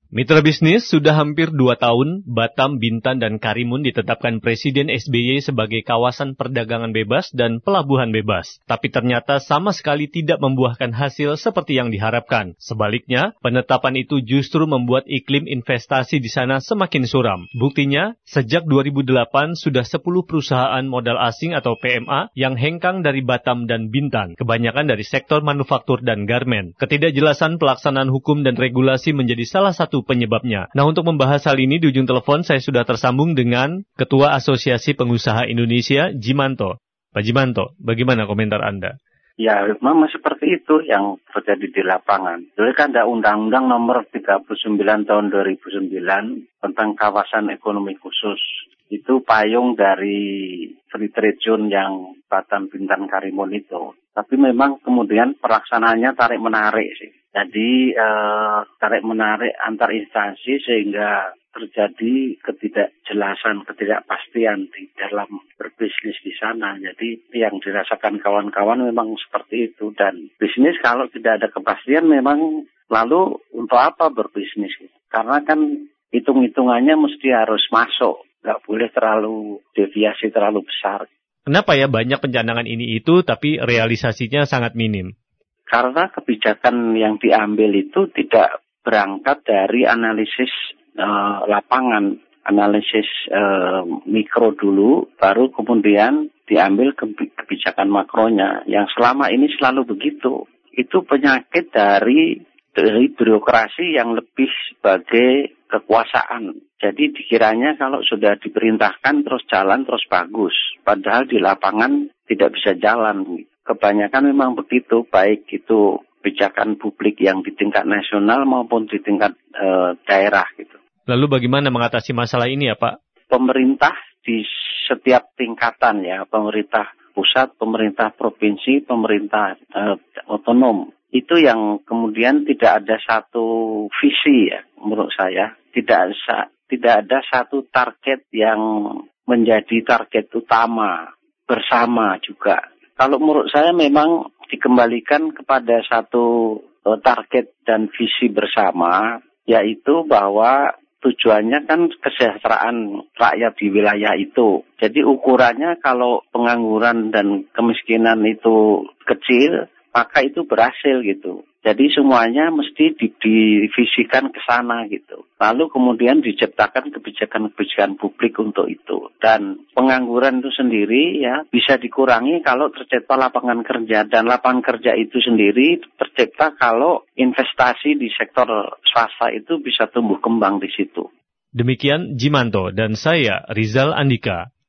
Mitra bisnis, sudah hampir 2 tahun, Batam, Bintan, dan Karimun ditetapkan Presiden SBY sebagai kawasan perdagangan bebas dan pelabuhan bebas. Tapi ternyata sama sekali tidak membuahkan hasil seperti yang diharapkan. Sebaliknya, penetapan itu justru membuat iklim investasi di sana semakin suram. Buktinya, sejak 2008 sudah 10 perusahaan modal asing atau PMA yang hengkang dari Batam dan Bintan, kebanyakan dari sektor manufaktur dan garmen. Ketidakjelasan pelaksanaan hukum dan regulasi menjadi salah satu penyebabnya. Nah, untuk membahas hal ini di ujung telepon saya sudah tersambung dengan Ketua Asosiasi Pengusaha Indonesia, Jimanto. Pak Jimanto, bagaimana komentar Anda? Ya, memang seperti itu yang terjadi di lapangan. Jadi kan ada Undang-Undang Nomor 39 Tahun 2009 tentang Kawasan Ekonomi Khusus. Itu payung dari Free Trade Zone yang Batam, Bintan, Karimun itu. Tapi memang kemudian pelaksanaannya tarik-menarik sih. Jadi tarik-menarik antar instansi sehingga terjadi ketidakjelasan, ketidakpastian di dalam berbisnis di sana. Jadi yang dirasakan kawan-kawan memang seperti itu. Dan bisnis kalau tidak ada kepastian memang lalu untuk apa berbisnis? Karena kan hitung-hitungannya mesti harus masuk. Nggak boleh terlalu deviasi terlalu besar. Kenapa ya banyak pencanangan ini itu tapi realisasinya sangat minim? Karena kebijakan yang diambil itu tidak berangkat dari analisis lapangan, analisis mikro dulu, baru kemudian diambil kebijakan makronya. Yang selama ini selalu begitu. Itu penyakit dari birokrasi yang lebih sebagai kekuasaan. Jadi dikiranya kalau sudah diperintahkan terus jalan terus bagus. Padahal di lapangan tidak bisa jalan. Kebanyakan memang begitu, baik itu kebijakan publik yang di tingkat nasional maupun di tingkat daerah gitu. Lalu bagaimana mengatasi masalah ini ya Pak? Pemerintah di setiap tingkatan ya, pemerintah pusat, pemerintah provinsi, pemerintah otonom. Itu yang kemudian tidak ada satu visi ya menurut saya. Tidak ada satu target yang menjadi target utama bersama juga. Kalau menurut saya memang dikembalikan kepada satu target dan visi bersama, yaitu bahwa tujuannya kan kesejahteraan rakyat di wilayah itu. Jadi ukurannya kalau pengangguran dan kemiskinan itu kecil, maka itu berhasil gitu. Jadi semuanya mesti divisikan ke sana gitu. Lalu kemudian diciptakan kebijakan-kebijakan publik untuk itu. Dan pengangguran itu sendiri ya bisa dikurangi kalau tercipta lapangan kerja. Dan lapangan kerja itu sendiri tercipta kalau investasi di sektor swasta itu bisa tumbuh kembang di situ. Demikian Jimanto dan saya Rizal Andika.